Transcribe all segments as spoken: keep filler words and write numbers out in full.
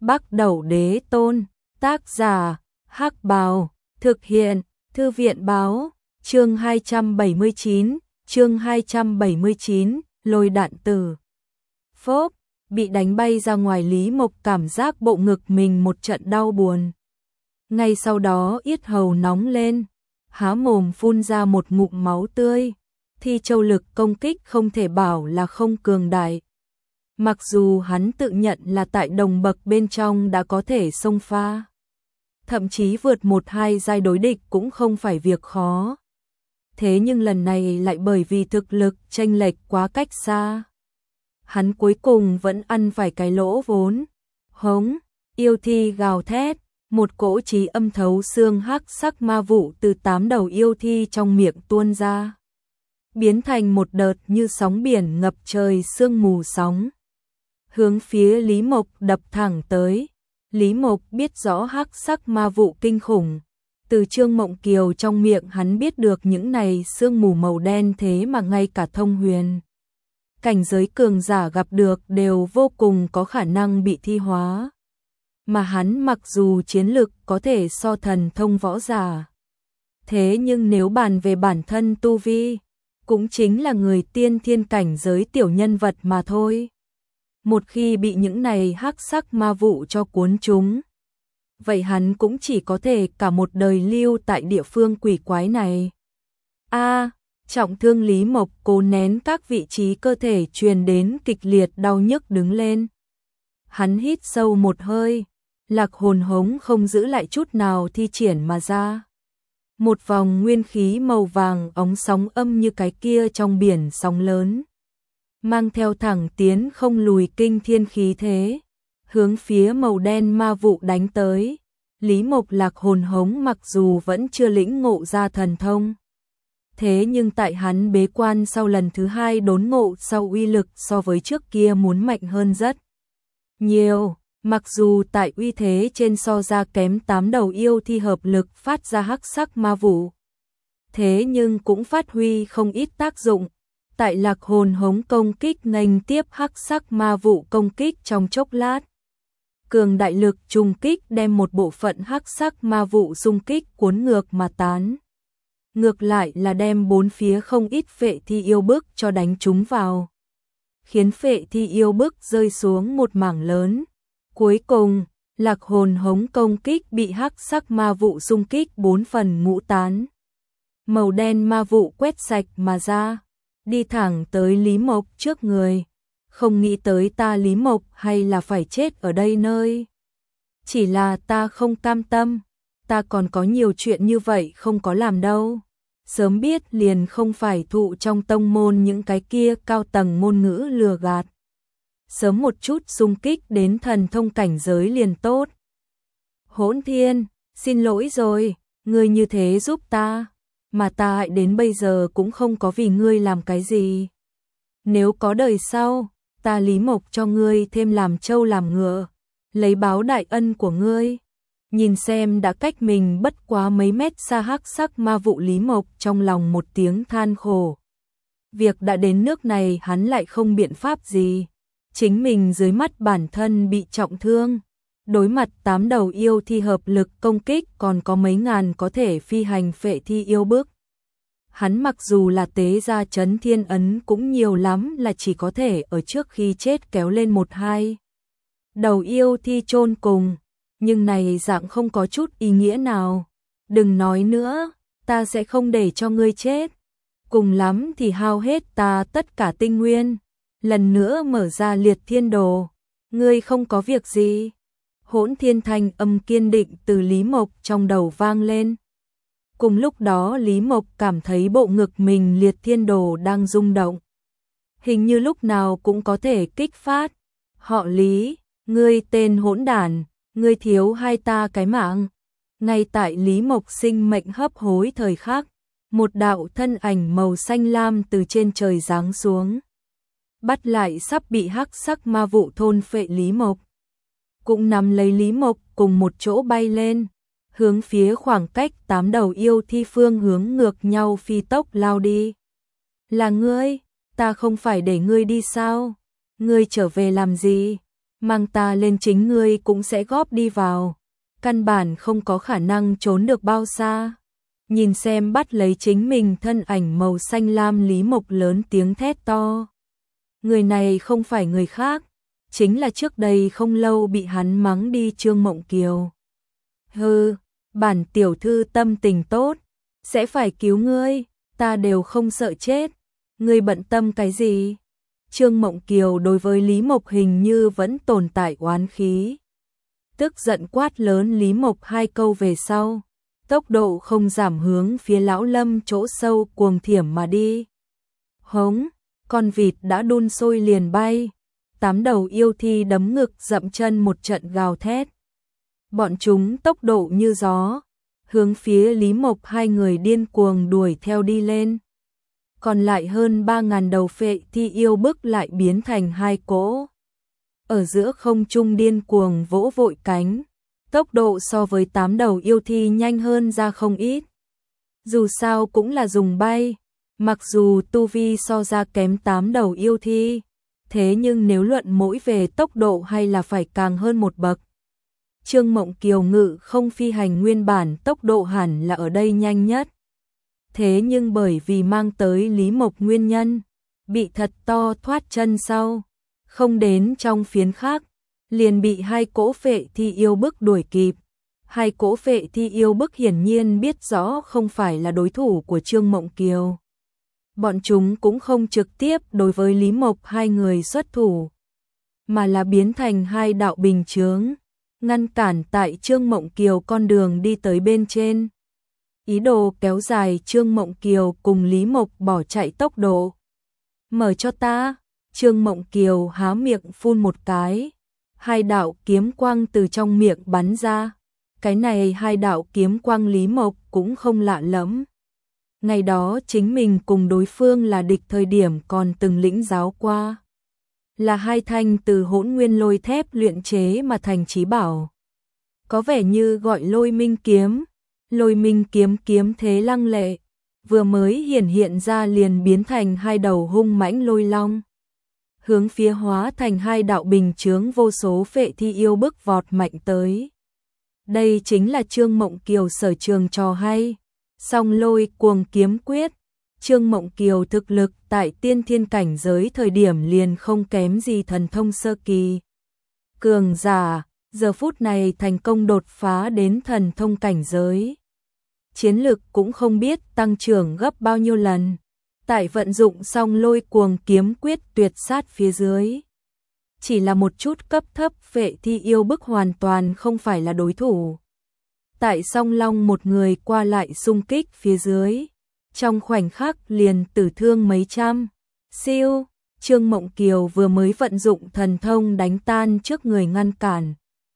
Bắc Đẩu Đế Tôn, tác giả, Hắc Bào, thực hiện, Thư viện báo, chương hai trăm bảy mươi chín, chương hai trăm bảy mươi chín, lôi đạn tử. Phốp, bị đánh bay ra ngoài Lý Mộc cảm giác bộ ngực mình một trận đau buồn. Ngay sau đó yết hầu nóng lên, há mồm phun ra một ngụm máu tươi. Thi Châu lực công kích không thể bảo là không cường đại. Mặc dù hắn tự nhận là tại đồng bậc bên trong đã có thể xông pha, thậm chí vượt một hai giai đối địch cũng không phải việc khó. Thế nhưng lần này lại bởi vì thực lực chênh lệch quá cách xa, hắn cuối cùng vẫn ăn phải cái lỗ vốn. Hống, yêu thi gào thét, một cỗ trí âm thấu xương hắc sắc ma vụ từ tám đầu yêu thi trong miệng tuôn ra, biến thành một đợt như sóng biển ngập trời sương mù sóng, hướng phía Lý Mộc đập thẳng tới. Lý Mộc biết rõ hắc sắc ma vụ kinh khủng, từ Trương Mộng Kiều trong miệng hắn biết được những này sương mù màu đen thế mà ngay cả thông huyền cảnh giới cường giả gặp được đều vô cùng có khả năng bị thi hóa. Mà hắn mặc dù chiến lực có thể so thần thông võ giả, thế nhưng nếu bàn về bản thân tu vi, cũng chính là người tiên thiên cảnh giới tiểu nhân vật mà thôi. Một khi bị những này hắc sắc ma vụ cho cuốn chúng, vậy hắn cũng chỉ có thể cả một đời lưu tại địa phương quỷ quái này. A, trọng thương Lý Mộc cố nén các vị trí cơ thể truyền đến kịch liệt đau nhức đứng lên. Hắn hít sâu một hơi, lạc hồn hống không giữ lại chút nào thi triển mà ra. Một vòng nguyên khí màu vàng óng sóng âm như cái kia trong biển sóng lớn, mang theo thẳng tiến không lùi kinh thiên khí thế, hướng phía màu đen ma vụ đánh tới. Lý Mộc lạc hồn hống mặc dù vẫn chưa lĩnh ngộ ra thần thông, thế nhưng tại hắn bế quan sau lần thứ hai đốn ngộ sau uy lực so với trước kia muốn mạnh hơn rất nhiều. Mặc dù tại uy thế trên so ra kém tám đầu yêu thi hợp lực phát ra hắc sắc ma vụ, thế nhưng cũng phát huy không ít tác dụng. Tại lạc hồn hống công kích nghênh tiếp hắc sắc ma vụ công kích trong chốc lát, cường đại lực trùng kích đem một bộ phận hắc sắc ma vụ xung kích cuốn ngược mà tán. Ngược lại là đem bốn phía không ít phệ thi yêu bức cho đánh trúng vào, khiến phệ thi yêu bức rơi xuống một mảng lớn. Cuối cùng, lạc hồn hống công kích bị hắc sắc ma vụ xung kích bốn phần ngũ tán. Màu đen ma vụ quét sạch mà ra, đi thẳng tới Lý Mộc trước người. Không nghĩ tới ta Lý Mộc hay là phải chết ở đây nơi. Chỉ là ta không cam tâm, ta còn có nhiều chuyện như vậy không có làm đâu. Sớm biết liền không phải thụ trong tông môn những cái kia cao tầng ngôn ngữ lừa gạt. Sớm một chút xung kích đến thần thông cảnh giới liền tốt. Hỗn Thiên, xin lỗi rồi, ngươi như thế giúp ta, mà ta hại đến bây giờ cũng không có vì ngươi làm cái gì. Nếu có đời sau, ta Lý Mộc cho ngươi thêm làm trâu làm ngựa, lấy báo đại ân của ngươi. Nhìn xem đã cách mình bất quá mấy mét xa hắc sắc ma vụ, Lý Mộc trong lòng một tiếng than khổ. Việc đã đến nước này hắn lại không biện pháp gì. Chính mình dưới mắt bản thân bị trọng thương, đối mặt tám đầu yêu thi hợp lực công kích còn có mấy ngàn có thể phi hành phệ thi yêu bức. Hắn mặc dù là tế gia chấn thiên ấn cũng nhiều lắm là chỉ có thể ở trước khi chết kéo lên một hai đầu yêu thi chôn cùng, nhưng này dạng không có chút ý nghĩa nào. Đừng nói nữa, ta sẽ không để cho ngươi chết, cùng lắm thì hao hết ta tất cả tinh nguyên, lần nữa mở ra liệt thiên đồ, ngươi không có việc gì. Hỗn Thiên thanh âm kiên định từ Lý Mộc trong đầu vang lên. Cùng lúc đó Lý Mộc cảm thấy bộ ngực mình liệt thiên đồ đang rung động, hình như lúc nào cũng có thể kích phát. Họ Lý, ngươi tên hỗn đản, ngươi thiếu hai ta cái mạng. Ngay tại Lý Mộc sinh mệnh hấp hối thời khắc, một đạo thân ảnh màu xanh lam từ trên trời giáng xuống, bắt lại sắp bị hắc sắc ma vụ thôn phệ Lý Mộc, cũng nắm lấy Lý Mộc cùng một chỗ bay lên, hướng phía khoảng cách tám đầu yêu thi phương hướng ngược nhau phi tốc lao đi. Là ngươi, ta không phải để ngươi đi sao? Ngươi trở về làm gì? mang ta lên chính ngươi cũng sẽ góp đi vào, căn bản không có khả năng trốn được bao xa. Nhìn xem bắt lấy chính mình thân ảnh màu xanh lam Lý Mộc lớn tiếng thét to. Người này không phải người khác, chính là trước đây không lâu bị hắn mắng đi Trương Mộng Kiều. Hừ, bản tiểu thư tâm tình tốt, sẽ phải cứu ngươi, ta đều không sợ chết, ngươi bận tâm cái gì? Trương Mộng Kiều đối với Lý Mộc hình như vẫn tồn tại oán khí. Tức giận quát lớn Lý Mộc hai câu về sau, tốc độ không giảm hướng phía lão Lâm chỗ sâu cuồng thiểm mà đi. Hống, con vịt đã đun sôi liền bay, tám đầu yêu thi đấm ngực dậm chân một trận gào thét. Bọn chúng tốc độ như gió, hướng phía Lý Mộc hai người điên cuồng đuổi theo đi lên. Còn lại hơn ba ngàn đầu phệ thi yêu bức lại biến thành hai cỗ. Ở giữa không trung điên cuồng vỗ vội cánh, tốc độ so với tám đầu yêu thi nhanh hơn ra không ít. Dù sao cũng là dùng bay, mặc dù tu vi so ra kém tám đầu yêu thi, thế nhưng nếu luận mỗi về tốc độ hay là phải càng hơn một bậc. Trương Mộng Kiều ngự không phi hành nguyên bản tốc độ hẳn là ở đây nhanh nhất. Thế nhưng bởi vì mang tới Lý Mộc nguyên nhân, bị thật to thoát chân sau, không đến trong phiến khác, liền bị hai cỗ phệ thi yêu bức đuổi kịp. Hai cỗ phệ thi yêu bức hiển nhiên biết rõ không phải là đối thủ của Trương Mộng Kiều. Bọn chúng cũng không trực tiếp đối với Lý Mộc hai người xuất thủ, mà là biến thành hai đạo bình chướng, ngăn cản tại Trương Mộng Kiều con đường đi tới bên trên. Ý đồ kéo dài Trương Mộng Kiều cùng Lý Mộc bỏ chạy tốc độ. Mở cho ta, Trương Mộng Kiều há miệng phun một cái, hai đạo kiếm quang từ trong miệng bắn ra. Cái này hai đạo kiếm quang Lý Mộc cũng không lạ lẫm. Ngày đó chính mình cùng đối phương là địch thời điểm còn từng lĩnh giáo qua. Là hai thanh từ hỗn nguyên lôi thép luyện chế mà thành chí bảo. Có vẻ như gọi lôi minh kiếm, lôi minh kiếm kiếm thế lăng lệ, vừa mới hiển hiện ra liền biến thành hai đầu hung mãnh lôi long. Hướng phía hóa thành hai đạo bình chướng vô số phệ thi yêu bức vọt mạnh tới. Đây chính là Trương Mộng Kiều sở trường trò hay. Song lôi cuồng kiếm quyết, Trương Mộng Kiều thực lực tại tiên thiên cảnh giới thời điểm liền không kém gì thần thông sơ kỳ. Cường giả, giờ phút này thành công đột phá đến thần thông cảnh giới. Chiến lực cũng không biết tăng trưởng gấp bao nhiêu lần. Tại vận dụng song lôi cuồng kiếm quyết tuyệt sát phía dưới. Chỉ là một chút cấp thấp phệ thi yêu bức hoàn toàn không phải là đối thủ. Tại song long một người qua lại xung kích phía dưới, trong khoảnh khắc liền tử thương mấy trăm. Siêu, Trương Mộng Kiều vừa mới vận dụng thần thông đánh tan trước người ngăn cản.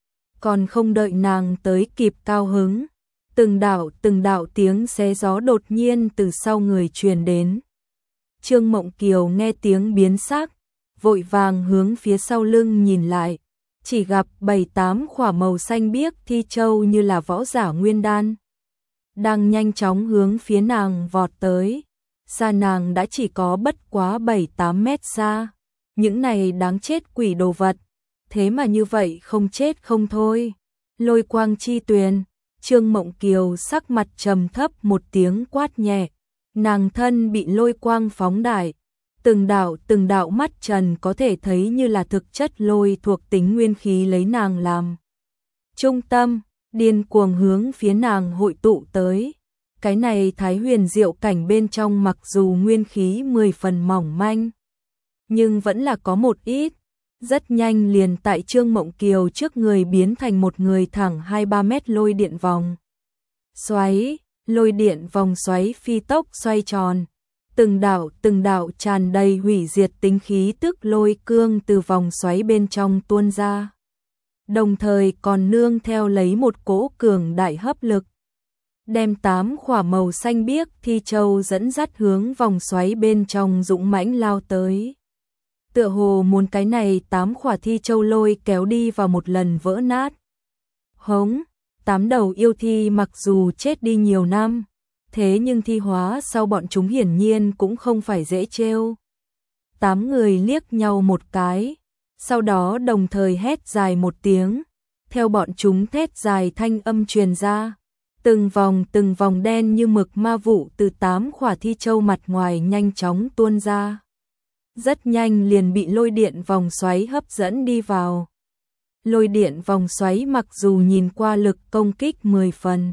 Còn không đợi nàng tới kịp cao hứng, từng đạo từng đạo tiếng xé gió đột nhiên từ sau người truyền đến. Trương Mộng Kiều nghe tiếng biến sắc, vội vàng hướng phía sau lưng nhìn lại. Chỉ gặp bảy tám khỏa màu xanh biếc thi châu như là võ giả nguyên đan, đang nhanh chóng hướng phía nàng vọt tới. Xa nàng đã chỉ có bất quá bảy tám mét xa. Những này đáng chết quỷ đồ vật, thế mà như vậy không chết không thôi. Lôi quang chi tuyền, Trương Mộng Kiều sắc mặt trầm thấp một tiếng quát nhẹ. Nàng thân bị lôi quang phóng đại. Từng đạo từng đạo mắt trần có thể thấy như là thực chất lôi thuộc tính nguyên khí lấy nàng làm trung tâm, điên cuồng hướng phía nàng hội tụ tới. Cái này Thái Huyền Diệu cảnh bên trong mặc dù nguyên khí mười phần mỏng manh, nhưng vẫn là có một ít. Rất nhanh liền tại Trương Mộng Kiều trước người biến thành một người thẳng hai ba mét lôi điện vòng xoáy, lôi điện vòng xoáy phi tốc xoay tròn. Từng đạo từng đạo tràn đầy hủy diệt tính khí tức lôi cương từ vòng xoáy bên trong tuôn ra. Đồng thời còn nương theo lấy một cỗ cường đại hấp lực. Đem tám khỏa màu xanh biếc thi châu dẫn dắt hướng vòng xoáy bên trong dũng mãnh lao tới. Tựa hồ muốn cái này tám khỏa thi châu lôi kéo đi vào một lần vỡ nát. Hống, tám đầu yêu thi mặc dù chết đi nhiều năm, thế nhưng thi hóa sau bọn chúng hiển nhiên cũng không phải dễ trêu. Tám người liếc nhau một cái, Sau đó đồng thời hét dài một tiếng, theo bọn chúng thét dài thanh âm truyền ra. Từng vòng từng vòng đen như mực ma vụ từ tám khỏa thi châu mặt ngoài nhanh chóng tuôn ra. Rất nhanh liền bị lôi điện vòng xoáy hấp dẫn đi vào. Lôi điện vòng xoáy mặc dù nhìn qua lực công kích mười phần,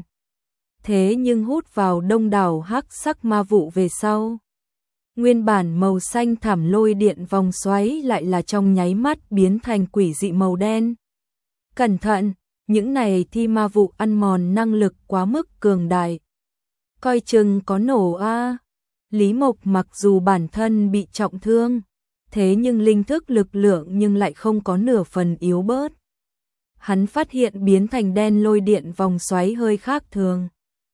thế nhưng hút vào đông đảo hắc sắc ma vụ về sau. Nguyên bản màu xanh thẳm lôi điện vòng xoáy lại là trong nháy mắt biến thành quỷ dị màu đen. Cẩn thận, những này thi ma vụ ăn mòn năng lực quá mức cường đại. Coi chừng có nổ a. Lý Mộc mặc dù bản thân bị trọng thương, thế nhưng linh thức lực lượng nhưng lại không có nửa phần yếu bớt. Hắn phát hiện biến thành đen lôi điện vòng xoáy hơi khác thường.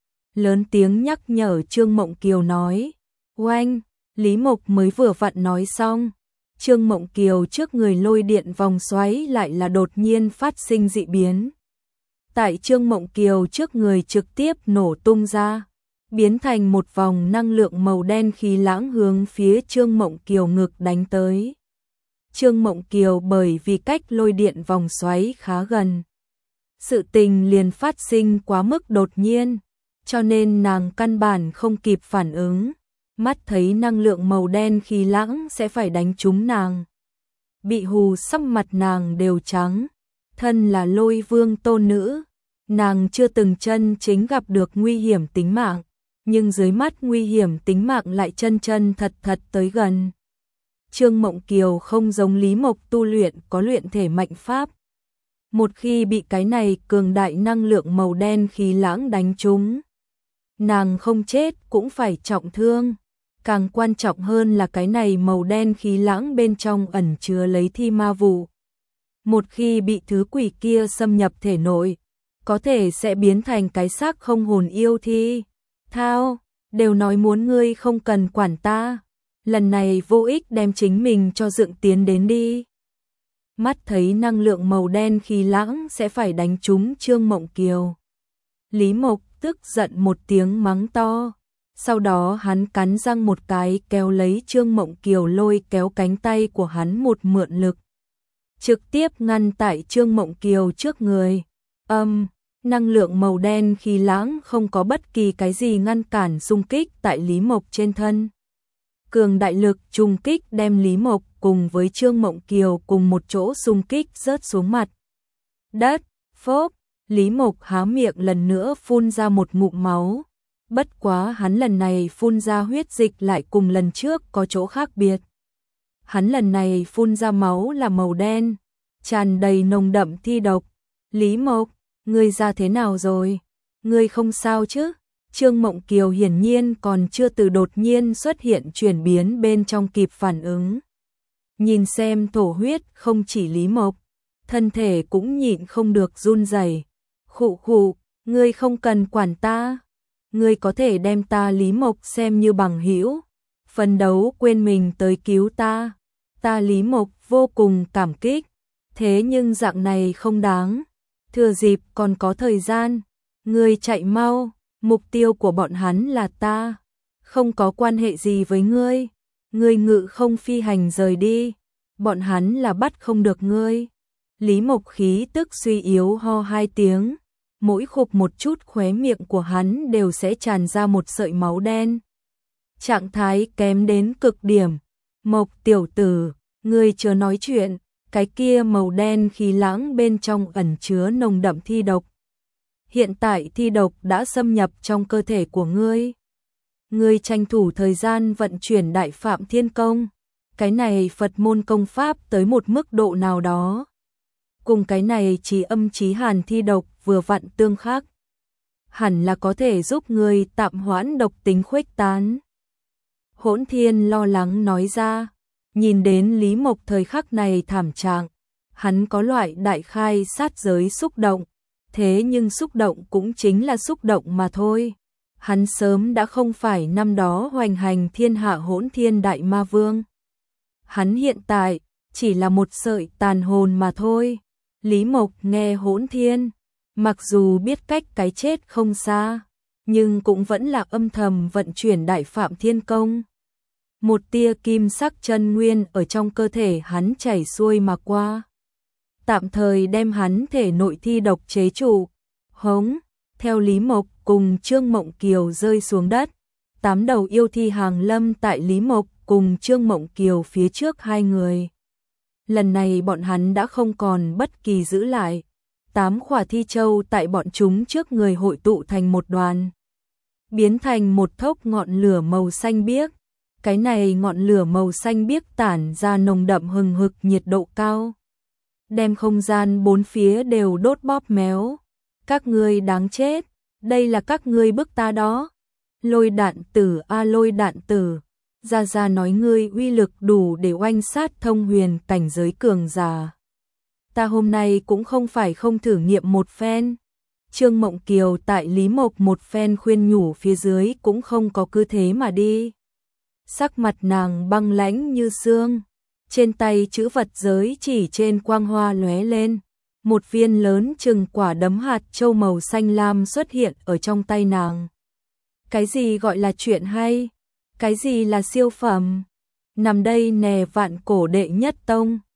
Lớn tiếng nhắc nhở Trương Mộng Kiều nói, oanh, Lý Mộc mới vừa vặn nói xong. Trương Mộng Kiều trước người lôi điện vòng xoáy lại là đột nhiên phát sinh dị biến. Tại Trương Mộng Kiều trước người trực tiếp nổ tung ra, biến thành một vòng năng lượng màu đen khí lãng hướng phía Trương Mộng Kiều ngực đánh tới. Trương Mộng Kiều bởi vì cách lôi điện vòng xoáy khá gần, sự tình liền phát sinh quá mức đột nhiên, cho nên nàng căn bản không kịp phản ứng. Mắt thấy năng lượng màu đen khí lãng sẽ phải đánh trúng nàng. Bị hù sắp mặt nàng đều trắng. Thân là Lôi Vương tôn nữ, nàng chưa từng chân chính gặp được nguy hiểm tính mạng, nhưng dưới mắt nguy hiểm tính mạng lại chân chân thật thật tới gần. Trương Mộng Kiều không giống Lý Mộc tu luyện có luyện thể mạnh pháp. Một khi bị cái này cường đại năng lượng màu đen khí lãng đánh trúng, nàng không chết cũng phải trọng thương. Càng quan trọng hơn là cái này màu đen khí lãng bên trong ẩn chứa lấy thi ma vụ. Một khi bị thứ quỷ kia xâm nhập thể nội, có thể sẽ biến thành cái xác không hồn yêu thi. Thao, đều nói muốn ngươi không cần quản ta. Lần này vô ích đem chính mình cho dựng tiến đến đi. Mắt thấy năng lượng màu đen khí lãng sẽ phải đánh trúng Trương Mộng Kiều. Lý Mộc tức giận một tiếng mắng to. Sau đó hắn cắn răng một cái kéo lấy Trương Mộng Kiều lôi kéo cánh tay của hắn một mượn lực. Trực tiếp ngăn tại Trương Mộng Kiều trước người. Âm, năng lượng màu đen khí lãng không có bất kỳ cái gì ngăn cản xung kích tại Lý Mộc trên thân. Cường đại lực trùng kích đem Lý Mộc cùng với Trương Mộng Kiều cùng một chỗ xung kích rớt xuống mặt đất. Phốp, Lý Mộc há miệng lần nữa phun ra một ngụm máu. Bất quá hắn lần này phun ra huyết dịch lại cùng lần trước có chỗ khác biệt. Hắn lần này phun ra máu là màu đen, tràn đầy nồng đậm thi độc. Lý Mộc, ngươi ra thế nào rồi? Ngươi không sao chứ? Trương Mộng Kiều hiển nhiên còn chưa từ đột nhiên xuất hiện chuyển biến bên trong kịp phản ứng. Nhìn xem thổ huyết không chỉ Lý Mộc, thân thể cũng nhịn không được run rẩy. Khụ khụ, ngươi không cần quản ta. Ngươi có thể đem ta Lý Mộc xem như bằng hữu, phấn đấu quên mình tới cứu ta. Ta Lý Mộc vô cùng cảm kích, thế nhưng dạng này không đáng. Thừa dịp còn có thời gian, ngươi chạy mau, mục tiêu của bọn hắn là ta, không có quan hệ gì với ngươi. Ngươi ngự không phi hành rời đi, bọn hắn là bắt không được ngươi. Lý Mộc khí tức suy yếu ho hai tiếng. Mỗi khục một chút khóe miệng của hắn đều sẽ tràn ra một sợi máu đen. Trạng thái kém đến cực điểm. Mộc tiểu tử, ngươi chưa nói chuyện, cái kia màu đen khí lãng bên trong ẩn chứa nồng đậm thi độc. Hiện tại thi độc đã xâm nhập trong cơ thể của ngươi. Ngươi tranh thủ thời gian vận chuyển Đại Phạm Thiên Công. Cái này Phật môn công pháp tới một mức độ nào đó. Cùng cái này chỉ âm chí hàn thi độc vừa vặn tương khắc. Hẳn là có thể giúp ngươi tạm hoãn độc tính khuếch tán. Hỗn Thiên lo lắng nói ra, nhìn đến Lý Mộc thời khắc này thảm trạng, hắn có loại đại khai sát giới xúc động, thế nhưng xúc động cũng chính là xúc động mà thôi. Hắn sớm đã không phải năm đó hoành hành thiên hạ Hỗn Thiên Đại Ma Vương. Hắn hiện tại chỉ là một sợi tàn hồn mà thôi. Lý Mộc nghe Hỗn Thiên, mặc dù biết cách cái chết không xa, nhưng cũng vẫn là âm thầm vận chuyển Đại Phạm Thiên Công. Một tia kim sắc chân nguyên ở trong cơ thể hắn chảy xuôi mà qua, tạm thời đem hắn thể nội thi độc chế trụ. Hống, theo Lý Mộc cùng Trương Mộng Kiều rơi xuống đất, tám đầu yêu thi hàng lâm tại Lý Mộc cùng Trương Mộng Kiều phía trước hai người. Lần này bọn hắn đã không còn bất kỳ giữ lại, tám khỏa thi châu tại bọn chúng trước người hội tụ thành một đoàn, biến thành một thốc ngọn lửa màu xanh biếc. Cái này ngọn lửa màu xanh biếc tản ra nồng đậm hừng hực nhiệt độ cao, đem không gian bốn phía đều đốt bóp méo. Các ngươi đáng chết, đây là các ngươi bức ta đó. Lôi Đạn Tử a Lôi Đạn Tử, Gia Gia nói ngươi uy lực đủ để oanh sát thông huyền cảnh giới cường giả. Ta hôm nay cũng không phải không thử nghiệm một phen. Trương Mộng Kiều tại Lý Mộc một phen khuyên nhủ phía dưới cũng không có cứ thế mà đi. Sắc mặt nàng băng lãnh như xương, trên tay chữ vật giới chỉ trên quang hoa lóe lên, một viên lớn chừng quả đấm hạt châu màu xanh lam xuất hiện ở trong tay nàng. Cái gì gọi là chuyện hay? Cái gì là siêu phẩm? Nằm đây nè vạn cổ đệ nhất tông.